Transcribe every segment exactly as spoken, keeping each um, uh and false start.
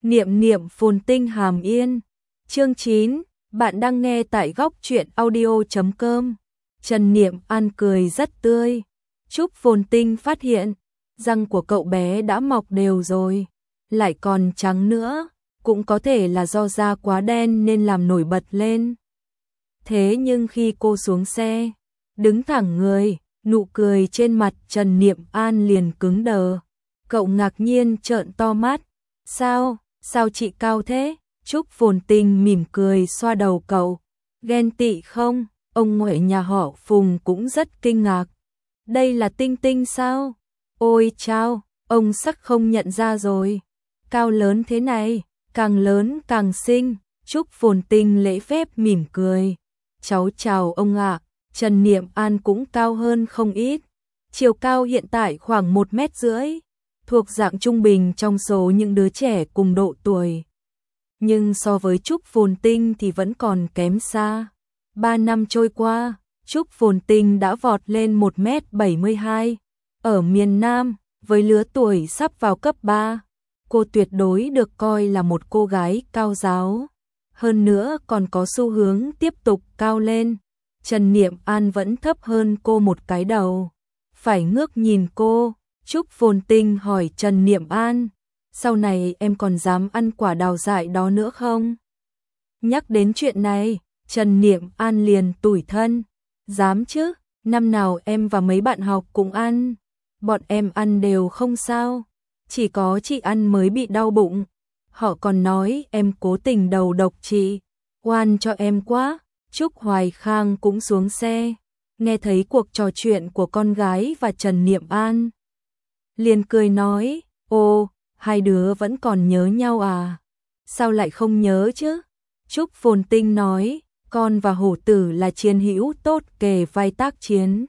Niệm niệm phồn tinh hàm yên. Chương chín, bạn đang nghe tại góc truyện audio chấm com. Trần Niệm An cười rất tươi. Trúc Phồn Tinh phát hiện, răng của cậu bé đã mọc đều rồi, lại còn trắng nữa, cũng có thể là do da quá đen nên làm nổi bật lên. Thế nhưng khi cô xuống xe, đứng thẳng người, nụ cười trên mặt Trần Niệm An liền cứng đờ. Cậu ngạc nhiên trợn to mắt. Sao, sao chị cao thế? Trúc Phồn Tinh mỉm cười xoa đầu cậu. Ghen tị không? Ông ngoại nhà họ Phùng cũng rất kinh ngạc. Đây là Tinh Tinh sao? Ôi chao, ông sắc không nhận ra rồi. Cao lớn thế này, càng lớn càng xinh. Trúc Phồn Tinh lễ phép mỉm cười. Cháu chào ông ạ. Trần Niệm An cũng cao hơn không ít. Chiều cao hiện tại khoảng một mét rưỡi, thuộc dạng trung bình trong số những đứa trẻ cùng độ tuổi. Nhưng so với Trúc Phồn Tinh thì vẫn còn kém xa. Ba năm trôi qua, Trúc Phồn Tinh đã vọt lên một mét bảy mươi hai. Ở miền Nam, với lứa tuổi sắp vào cấp ba, cô tuyệt đối được coi là một cô gái cao ráo. Hơn nữa còn có xu hướng tiếp tục cao lên. Trần Niệm An vẫn thấp hơn cô một cái đầu. Phải ngước nhìn cô, Trúc Phồn Tinh hỏi Trần Niệm An, sau này em còn dám ăn quả đào dại đó nữa không? Nhắc đến chuyện này, Trần Niệm An liền tủi thân. Dám chứ, năm nào em và mấy bạn học cũng ăn. Bọn em ăn đều không sao, chỉ có chị ăn mới bị đau bụng. Họ còn nói em cố tình đầu độc chị, oan cho em quá. Trúc Hoài Khang cũng xuống xe, nghe thấy cuộc trò chuyện của con gái và Trần Niệm An. Liền cười nói, ô, hai đứa vẫn còn nhớ nhau à? Sao lại không nhớ chứ? Trúc Phồn Tinh nói, con và hổ tử là chiến hữu tốt kề vai tác chiến.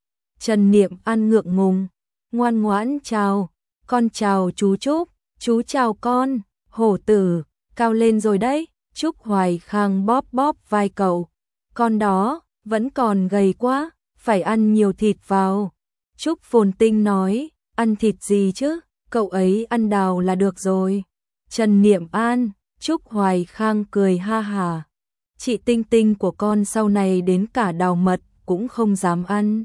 Trần Niệm An ngượng ngùng, ngoan ngoãn chào, con chào chú Trúc, chú chào con, hổ tử, cao lên rồi đấy. Trúc Hoài Khang bóp bóp vai cậu, con đó, vẫn còn gầy quá, phải ăn nhiều thịt vào. Trúc Phồn Tinh nói, ăn thịt gì chứ, cậu ấy ăn đào là được rồi. Trần Niệm An, Trúc Hoài Khang cười ha hà. Chị Tinh Tinh của con sau này đến cả đào mật cũng không dám ăn.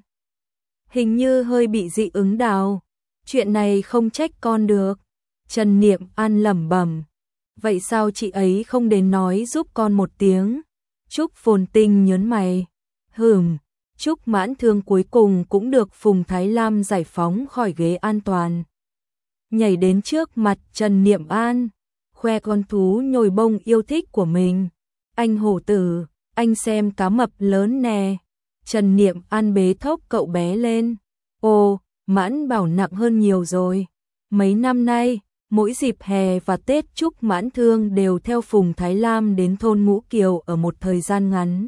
Hình như hơi bị dị ứng đào, chuyện này không trách con được. Trần Niệm An lẩm bẩm. Vậy sao chị ấy không đến nói giúp con một tiếng? Trúc Phồn Tinh nhớn mày. Hừm, Trúc Mãn Thương cuối cùng cũng được Phùng Thái Lam giải phóng khỏi ghế an toàn. Nhảy đến trước mặt Trần Niệm An, khoe con thú nhồi bông yêu thích của mình. Anh hổ tử, anh xem cá mập lớn nè. Trần Niệm An bế thốc cậu bé lên. Ồ, Mãn Bảo nặng hơn nhiều rồi. Mấy năm nay, mỗi dịp hè và Tết Trúc Mãn Thương đều theo Phùng Thái Lam đến thôn Ngũ Kiều ở một thời gian ngắn,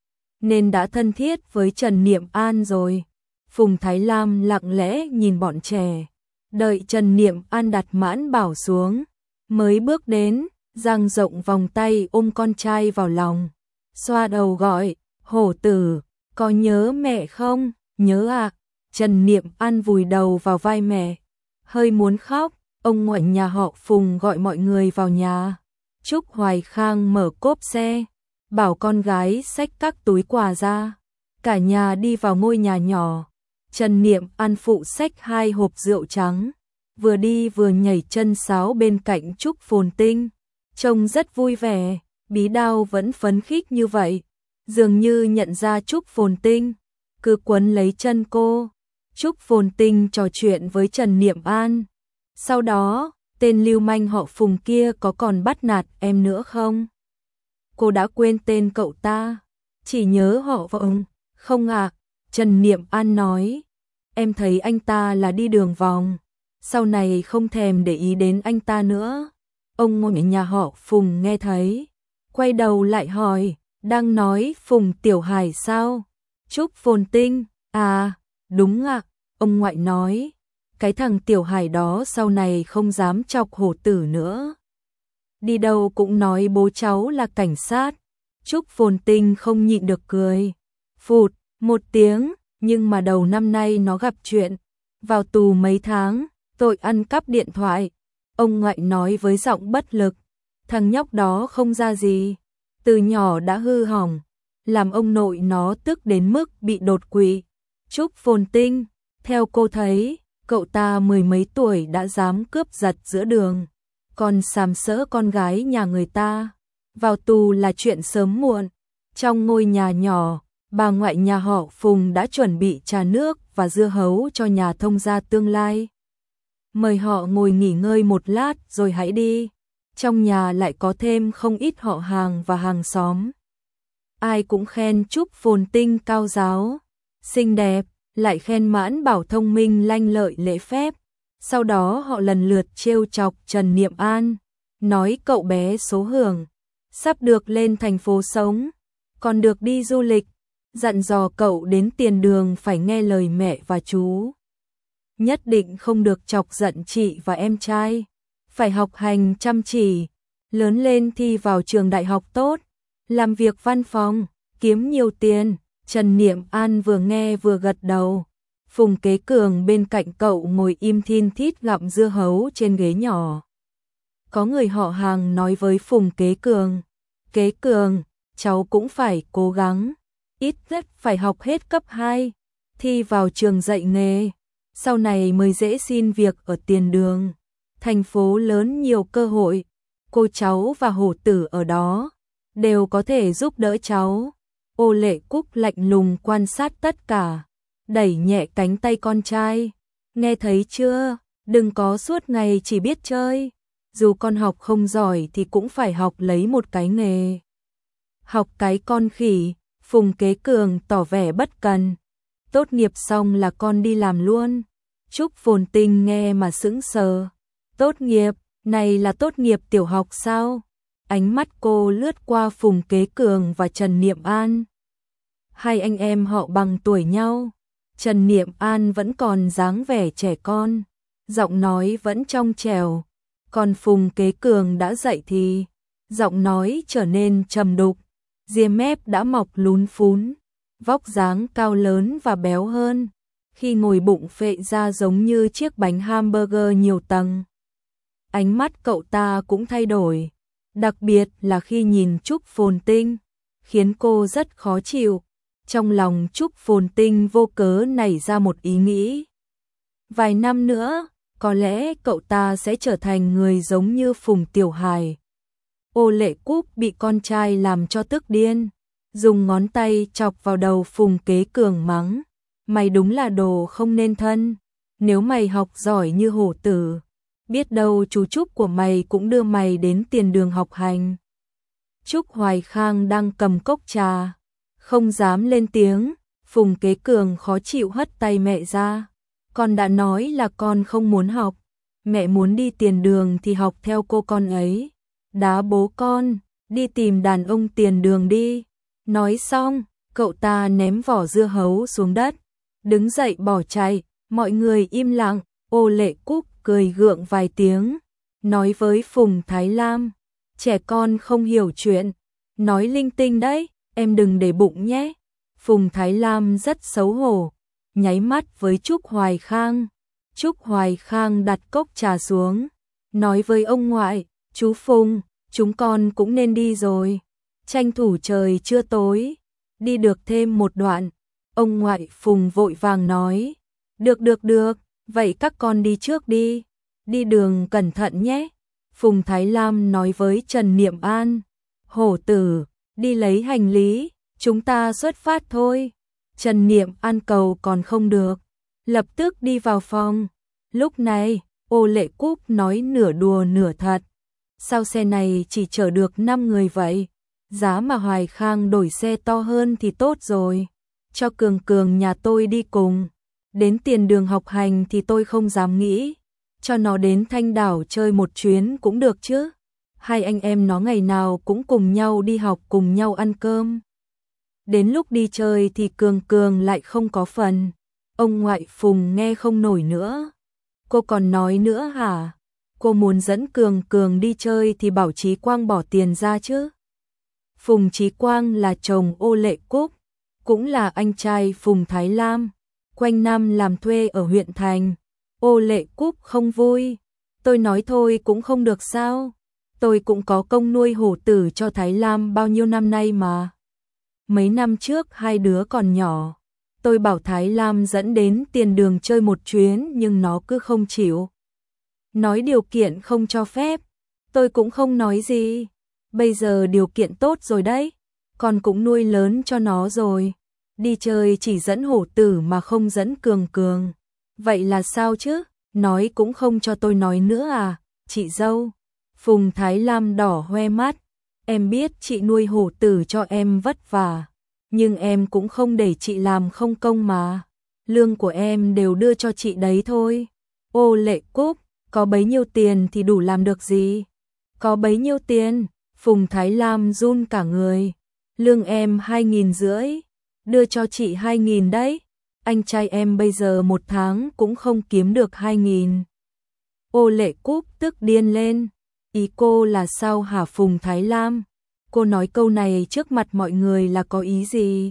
nên đã thân thiết với Trần Niệm An rồi. Phùng Thái Lam lặng lẽ nhìn bọn trẻ, đợi Trần Niệm An đặt Mãn Bảo xuống, mới bước đến, dang rộng vòng tay ôm con trai vào lòng, xoa đầu gọi, hổ tử, có nhớ mẹ không? Nhớ à? Trần Niệm An vùi đầu vào vai mẹ, hơi muốn khóc. Ông ngoại nhà họ Phùng gọi mọi người vào nhà. Trúc Hoài Khang mở cốp xe, bảo con gái xách các túi quà ra. Cả nhà đi vào ngôi nhà nhỏ. Trần Niệm An phụ xách hai hộp rượu trắng, vừa đi vừa nhảy chân sáo bên cạnh Trúc Phồn Tinh. Trông rất vui vẻ, Bí Đao vẫn phấn khích như vậy. Dường như nhận ra Trúc Phồn Tinh, cứ quấn lấy chân cô. Trúc Phồn Tinh trò chuyện với Trần Niệm An. Sau đó, tên lưu manh họ Phùng kia có còn bắt nạt em nữa không? Cô đã quên tên cậu ta, chỉ nhớ họ Vọng. Không ạ, Trần Niệm An nói. Em thấy anh ta là đi đường vòng, sau này không thèm để ý đến anh ta nữa. Ông ngoại nhà họ Phùng nghe thấy, quay đầu lại hỏi, đang nói Phùng Tiểu Hải sao? Trúc Phồn Tinh, à, đúng ạ, ông ngoại nói. Cái thằng Tiểu Hải đó sau này không dám chọc hổ tử nữa. Đi đâu cũng nói bố cháu là cảnh sát. Trúc Phồn Tinh không nhịn được cười. Phụt, một tiếng, nhưng mà đầu năm nay nó gặp chuyện. Vào tù mấy tháng, tội ăn cắp điện thoại. Ông ngoại nói với giọng bất lực, thằng nhóc đó không ra gì, từ nhỏ đã hư hỏng, làm ông nội nó tức đến mức bị đột quỵ. Trúc Phồn Tinh, theo cô thấy, cậu ta mười mấy tuổi đã dám cướp giật giữa đường, còn sàm sỡ con gái nhà người ta, vào tù là chuyện sớm muộn. Trong ngôi nhà nhỏ, bà ngoại nhà họ Phùng đã chuẩn bị trà nước và dưa hấu cho nhà thông gia tương lai. Mời họ ngồi nghỉ ngơi một lát rồi hãy đi. Trong nhà lại có thêm không ít họ hàng và hàng xóm. Ai cũng khen Trúc Phồn Tinh cao giáo, xinh đẹp, lại khen Mãn Bảo thông minh lanh lợi lễ phép. Sau đó họ lần lượt trêu chọc Trần Niệm An, nói cậu bé số hưởng, sắp được lên thành phố sống, còn được đi du lịch, dặn dò cậu đến tiền đường phải nghe lời mẹ và chú. Nhất định không được chọc giận chị và em trai, phải học hành chăm chỉ, lớn lên thi vào trường đại học tốt, làm việc văn phòng, kiếm nhiều tiền. Trần Niệm An vừa nghe vừa gật đầu. Phùng Kế Cường bên cạnh cậu ngồi im thin thít gặm dưa hấu trên ghế nhỏ. Có người họ hàng nói với Phùng Kế Cường, Kế Cường, cháu cũng phải cố gắng, ít nhất phải học hết cấp hai, thi vào trường dạy nghề, sau này mới dễ xin việc ở tiền đường. Thành phố lớn nhiều cơ hội, cô cháu và hổ tử ở đó đều có thể giúp đỡ cháu. Ô Lệ Cúc lạnh lùng quan sát tất cả, đẩy nhẹ cánh tay con trai. Nghe thấy chưa, đừng có suốt ngày chỉ biết chơi, dù con học không giỏi thì cũng phải học lấy một cái nghề. Học cái con khỉ, Phùng Kế Cường tỏ vẻ bất cần. Tốt nghiệp xong là con đi làm luôn. Trúc Phồn Tinh nghe mà sững sờ. Tốt nghiệp, này là tốt nghiệp tiểu học sao? Ánh mắt cô lướt qua Phùng Kế Cường và Trần Niệm An. Hai anh em họ bằng tuổi nhau. Trần Niệm An vẫn còn dáng vẻ trẻ con, giọng nói vẫn trong trẻo. Còn Phùng Kế Cường đã dậy thì giọng nói trở nên trầm đục, ria mép đã mọc lún phún, vóc dáng cao lớn và béo hơn. Khi ngồi bụng phệ ra giống như chiếc bánh hamburger nhiều tầng. Ánh mắt cậu ta cũng thay đổi, đặc biệt là khi nhìn Trúc Phồn Tinh, khiến cô rất khó chịu. Trong lòng Trúc Phồn Tinh vô cớ nảy ra một ý nghĩ. Vài năm nữa, có lẽ cậu ta sẽ trở thành người giống như Phùng Tiểu Hải. Ô Lệ Cúc bị con trai làm cho tức điên, dùng ngón tay chọc vào đầu Phùng Kế Cường mắng. Mày đúng là đồ không nên thân, nếu mày học giỏi như hổ tử, biết đâu chú Trúc của mày cũng đưa mày đến tiền đường học hành. Trúc Hoài Khang đang cầm cốc trà, không dám lên tiếng. Phùng Kế Cường khó chịu hất tay mẹ ra. Con đã nói là con không muốn học, mẹ muốn đi tiền đường thì học theo cô con ấy. Đá bố con, đi tìm đàn ông tiền đường đi. Nói xong, cậu ta ném vỏ dưa hấu xuống đất, đứng dậy bỏ chạy. Mọi người im lặng. Ô Lệ Cúc cười gượng vài tiếng, nói với Phùng Thái Lam, trẻ con không hiểu chuyện, nói linh tinh đấy, em đừng để bụng nhé. Phùng Thái Lam rất xấu hổ, nháy mắt với Trúc Hoài Khang. Trúc Hoài Khang đặt cốc trà xuống, nói với ông ngoại, chú Phùng, chúng con cũng nên đi rồi, tranh thủ trời chưa tối, đi được thêm một đoạn. Ông ngoại Phùng vội vàng nói, được được được, vậy các con đi trước đi, đi đường cẩn thận nhé. Phùng Thái Lam nói với Trần Niệm An, hổ tử, đi lấy hành lý, chúng ta xuất phát thôi. Trần Niệm An cầu còn không được, lập tức đi vào phòng. Lúc này, Ô Lệ Cúc nói nửa đùa nửa thật, sao xe này chỉ chở được năm người vậy? Giá mà Hoài Khang đổi xe to hơn thì tốt rồi, cho Cường Cường nhà tôi đi cùng. Đến tiền đường học hành thì tôi không dám nghĩ, cho nó đến Thanh Đảo chơi một chuyến cũng được chứ. Hai anh em nó ngày nào cũng cùng nhau đi học, cùng nhau ăn cơm. Đến lúc đi chơi thì Cường Cường lại không có phần. Ông ngoại Phùng nghe không nổi nữa. Cô còn nói nữa hả? Cô muốn dẫn Cường Cường đi chơi thì bảo Chí Quang bỏ tiền ra chứ. Phùng Chí Quang là chồng Ô Lệ Cúc, cũng là anh trai Phùng Thái Lam, quanh năm làm thuê ở huyện thành. Ô Lệ Cúc không vui, Tôi nói thôi cũng không được sao? Tôi cũng có công nuôi hổ tử cho Thái Lam bao nhiêu năm nay mà. Mấy năm trước hai đứa còn nhỏ, tôi bảo Thái Lam dẫn đến tiền đường chơi một chuyến nhưng nó cứ không chịu. Nói điều kiện không cho phép, tôi cũng không nói gì. Bây giờ điều kiện tốt rồi đấy, con cũng nuôi lớn cho nó rồi. Đi chơi chỉ dẫn hổ tử mà không dẫn cường cường. Vậy là sao chứ? Nói cũng không cho tôi nói nữa à, chị dâu. Phùng Thái Lam đỏ hoe mắt. Em biết chị nuôi hổ tử cho em vất vả, nhưng em cũng không để chị làm không công mà. Lương của em đều đưa cho chị đấy thôi. Ô Lệ Cúc, có bấy nhiêu tiền thì đủ làm được gì? Có bấy nhiêu tiền? Phùng Thái Lam run cả người. Lương em hai nghìn rưỡi, đưa cho chị hai nghìn đấy. Anh trai em bây giờ một tháng cũng không kiếm được hai nghìn. Ô Lệ Cúc tức điên lên. Ý cô là sao hả Phùng Thái Lam? Cô nói câu này trước mặt mọi người là có ý gì?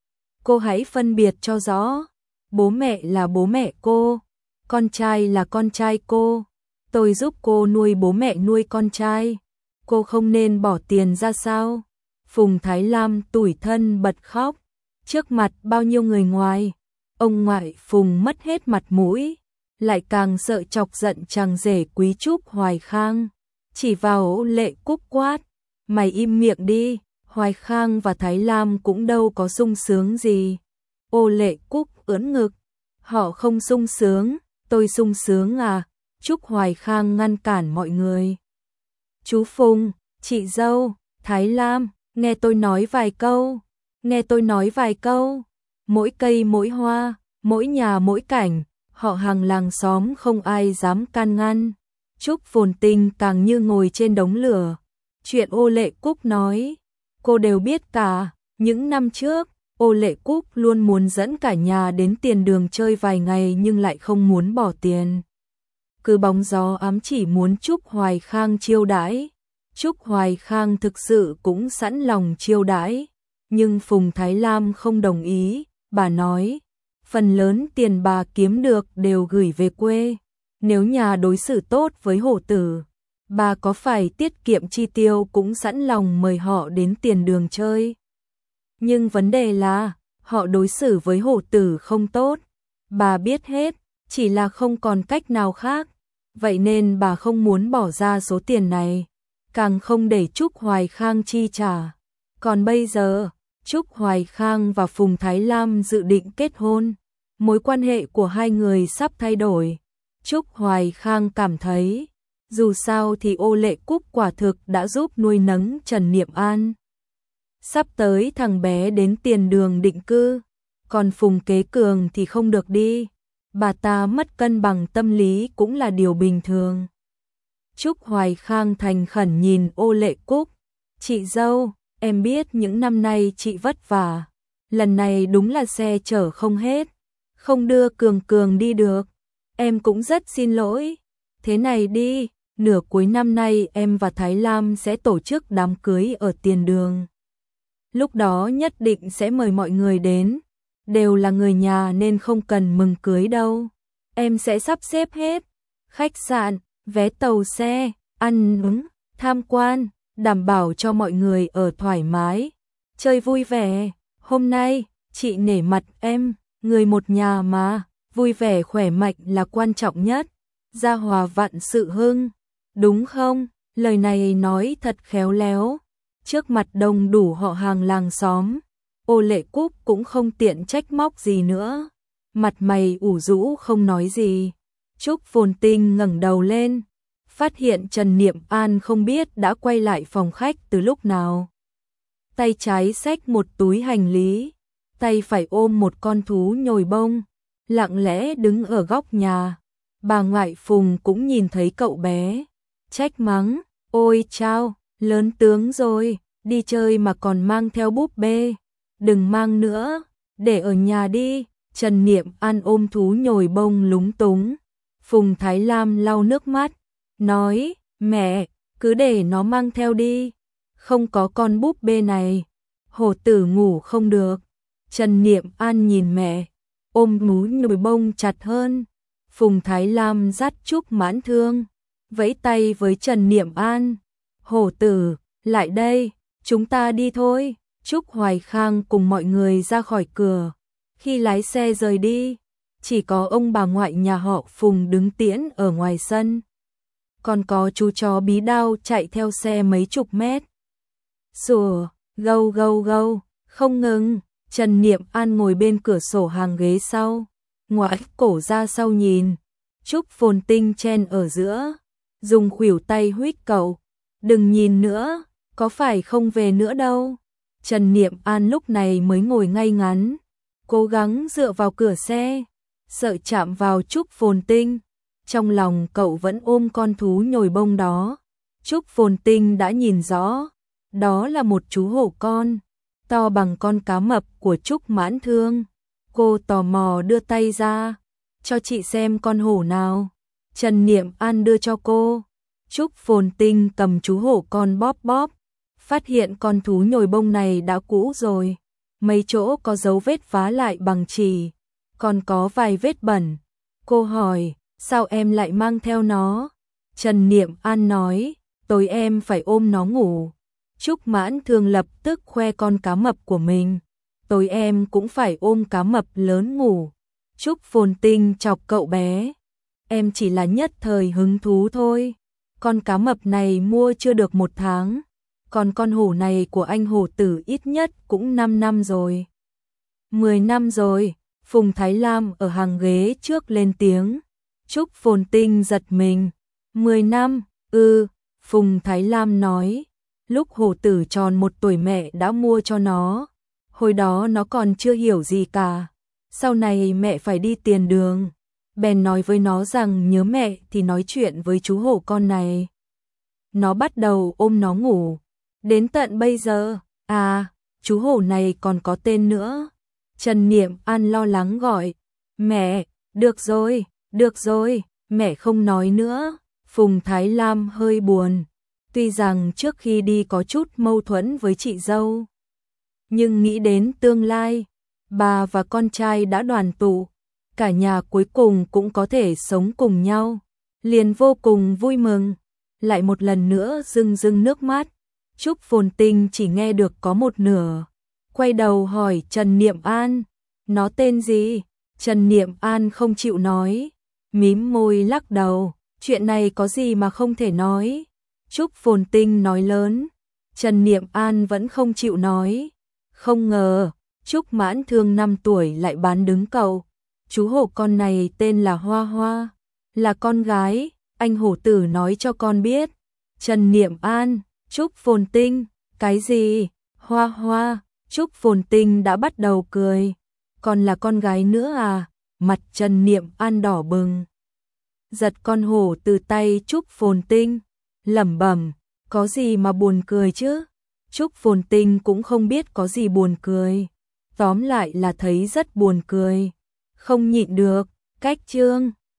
Cô hãy phân biệt cho rõ. Bố mẹ là bố mẹ cô, con trai là con trai cô. Tôi giúp cô nuôi bố mẹ nuôi con trai. Cô không nên bỏ tiền ra sao? Phùng Thái Lam tủi thân bật khóc. Trước mặt bao nhiêu người ngoài, ông ngoại Phùng mất hết mặt mũi, lại càng sợ chọc giận chàng rể Quý Trúc Hoài Khang. Chỉ vào Lệ Cúc quát, mày im miệng đi. Hoài Khang và Thái Lam cũng đâu có sung sướng gì. Ô Lệ Cúc ưỡn ngực, họ không sung sướng, tôi sung sướng à? Trúc Hoài Khang ngăn cản mọi người. Chú Phùng, chị dâu, Thái Lam, nghe tôi nói vài câu, nghe tôi nói vài câu. Mỗi cây mỗi hoa, mỗi nhà mỗi cảnh, họ hàng làng xóm không ai dám can ngăn. Trúc Phồn Tinh càng như ngồi trên đống lửa. Chuyện Ô Lệ Cúc nói, cô đều biết cả. Những năm trước, Ô Lệ Cúc luôn muốn dẫn cả nhà đến tiền đường chơi vài ngày nhưng lại không muốn bỏ tiền. Cứ bóng gió ám chỉ muốn Trúc Hoài Khang chiêu đãi. Trúc Hoài Khang thực sự cũng sẵn lòng chiêu đãi, nhưng Phùng Thái Lam không đồng ý. Bà nói, phần lớn tiền bà kiếm được đều gửi về quê. Nếu nhà đối xử tốt với hổ tử, bà có phải tiết kiệm chi tiêu cũng sẵn lòng mời họ đến tiền đường chơi. Nhưng vấn đề là, họ đối xử với hổ tử không tốt. Bà biết hết, chỉ là không còn cách nào khác. Vậy nên bà không muốn bỏ ra số tiền này, càng không để Trúc Hoài Khang chi trả. Còn bây giờ, Trúc Hoài Khang và Phùng Thái Lam dự định kết hôn. Mối quan hệ của hai người sắp thay đổi. Trúc Hoài Khang cảm thấy, dù sao thì Ô Lệ Cúc quả thực đã giúp nuôi nấng Trần Niệm An. Sắp tới thằng bé đến tiền đường định cư, còn Phùng Kế Cường thì không được đi. Bà ta mất cân bằng tâm lý cũng là điều bình thường. Trúc Hoài Khang thành khẩn nhìn Ô Lệ Cúc. Chị dâu, em biết những năm nay chị vất vả. Lần này đúng là xe chở không hết, không đưa Cường Cường đi được. Em cũng rất xin lỗi. Thế này đi, nửa cuối năm nay em và Thái Lam sẽ tổ chức đám cưới ở tiền đường. Lúc đó nhất định sẽ mời mọi người đến. Đều là người nhà nên không cần mừng cưới đâu. Em sẽ sắp xếp hết. Khách sạn, vé tàu xe, ăn uống, tham quan, đảm bảo cho mọi người ở thoải mái, chơi vui vẻ. Hôm nay, chị nể mặt em, người một nhà mà, vui vẻ khỏe mạnh là quan trọng nhất. Gia hòa vạn sự hưng, đúng không? Lời này nói thật khéo léo. Trước mặt đông đủ họ hàng làng xóm, Ô Lệ Cúc cũng không tiện trách móc gì nữa. Mặt mày ủ rũ không nói gì. Trúc Phồn Tinh ngẩng đầu lên, phát hiện Trần Niệm An không biết đã quay lại phòng khách từ lúc nào. Tay trái xách một túi hành lý, tay phải ôm một con thú nhồi bông, lặng lẽ đứng ở góc nhà. Bà ngoại Phùng cũng nhìn thấy cậu bé, trách mắng, ôi chao, lớn tướng rồi, đi chơi mà còn mang theo búp bê, đừng mang nữa, để ở nhà đi. Trần Niệm An ôm thú nhồi bông lúng túng. Phùng Thái Lam lau nước mắt, nói, mẹ, cứ để nó mang theo đi, không có con búp bê này, hổ tử ngủ không được. Trần Niệm An nhìn mẹ, ôm thú nhồi bông chặt hơn. Phùng Thái Lam dắt Trúc Mãn Thương, vẫy tay với Trần Niệm An. Hổ tử, lại đây, chúng ta đi thôi. Trúc Hoài Khang cùng mọi người ra khỏi cửa. Khi lái xe rời đi, chỉ có ông bà ngoại nhà họ Phùng đứng tiễn ở ngoài sân. Còn có chú chó bí đao chạy theo xe mấy chục mét. Sủa, gâu gâu gâu, không ngừng. Trần Niệm An ngồi bên cửa sổ hàng ghế sau, ngoái cổ ra sau nhìn. Trúc Phồn Tinh chen ở giữa, dùng khuỷu tay huých cậu. Đừng nhìn nữa, có phải không về nữa đâu. Trần Niệm An lúc này mới ngồi ngay ngắn, cố gắng dựa vào cửa xe, sợ chạm vào Trúc Phồn Tinh. Trong lòng cậu vẫn ôm con thú nhồi bông đó. Trúc Phồn Tinh đã nhìn rõ, đó là một chú hổ con, to bằng con cá mập của Trúc Mãn Thương. Cô tò mò đưa tay ra, cho chị xem con hổ nào. Trần Niệm An đưa cho cô. Trúc Phồn Tinh cầm chú hổ con bóp bóp, phát hiện con thú nhồi bông này đã cũ rồi, mấy chỗ có dấu vết vá lại bằng chì, còn có vài vết bẩn. Cô hỏi, sao em lại mang theo nó? Trần Niệm An nói, tối em phải ôm nó ngủ. Trúc Mãn Thương lập tức khoe con cá mập của mình, tối em cũng phải ôm cá mập lớn ngủ. Trúc Phồn Tinh chọc cậu bé, em chỉ là nhất thời hứng thú thôi. Con cá mập này mua chưa được một tháng, còn con hổ này của anh hổ tử ít nhất cũng năm năm rồi. mười năm rồi. Phùng Thái Lam ở hàng ghế trước lên tiếng. Trúc Phồn Tinh giật mình. mười năm, ừ, Phùng Thái Lam nói. Lúc hổ tử tròn một tuổi mẹ đã mua cho nó. Hồi đó nó còn chưa hiểu gì cả. Sau này mẹ phải đi tiền đường. Bèn nói với nó rằng nhớ mẹ thì nói chuyện với chú hổ con này. Nó bắt đầu ôm nó ngủ. Đến tận bây giờ, à, chú hổ này còn có tên nữa. Trần Niệm An lo lắng gọi, mẹ, được rồi, được rồi, mẹ không nói nữa. Phùng Thái Lam hơi buồn, tuy rằng trước khi đi có chút mâu thuẫn với chị dâu, nhưng nghĩ đến tương lai, bà và con trai đã đoàn tụ, cả nhà cuối cùng cũng có thể sống cùng nhau, liền vô cùng vui mừng. Lại một lần nữa rưng rưng nước mắt. Trúc Phồn Tinh chỉ nghe được có một nửa, quay đầu hỏi Trần Niệm An, nó tên gì? Trần Niệm An không chịu nói, mím môi lắc đầu, chuyện này có gì mà không thể nói. Trúc Phồn Tinh nói lớn, Trần Niệm An vẫn không chịu nói. Không ngờ, Trúc Mãn Thương năm tuổi lại bán đứng cậu. Chú hổ con này tên là Hoa Hoa, là con gái, anh hổ tử nói cho con biết. Trần Niệm An, Trúc Phồn Tinh, cái gì? Hoa Hoa, Trúc Phồn Tinh đã bắt đầu cười. Còn là con gái nữa à? Mặt Trần Niệm An đỏ bừng. Giật con hổ từ tay Trúc Phồn Tinh, lẩm bẩm, có gì mà buồn cười chứ? Trúc Phồn Tinh cũng không biết có gì buồn cười. Tóm lại là thấy rất buồn cười. Không nhịn được, cách chương.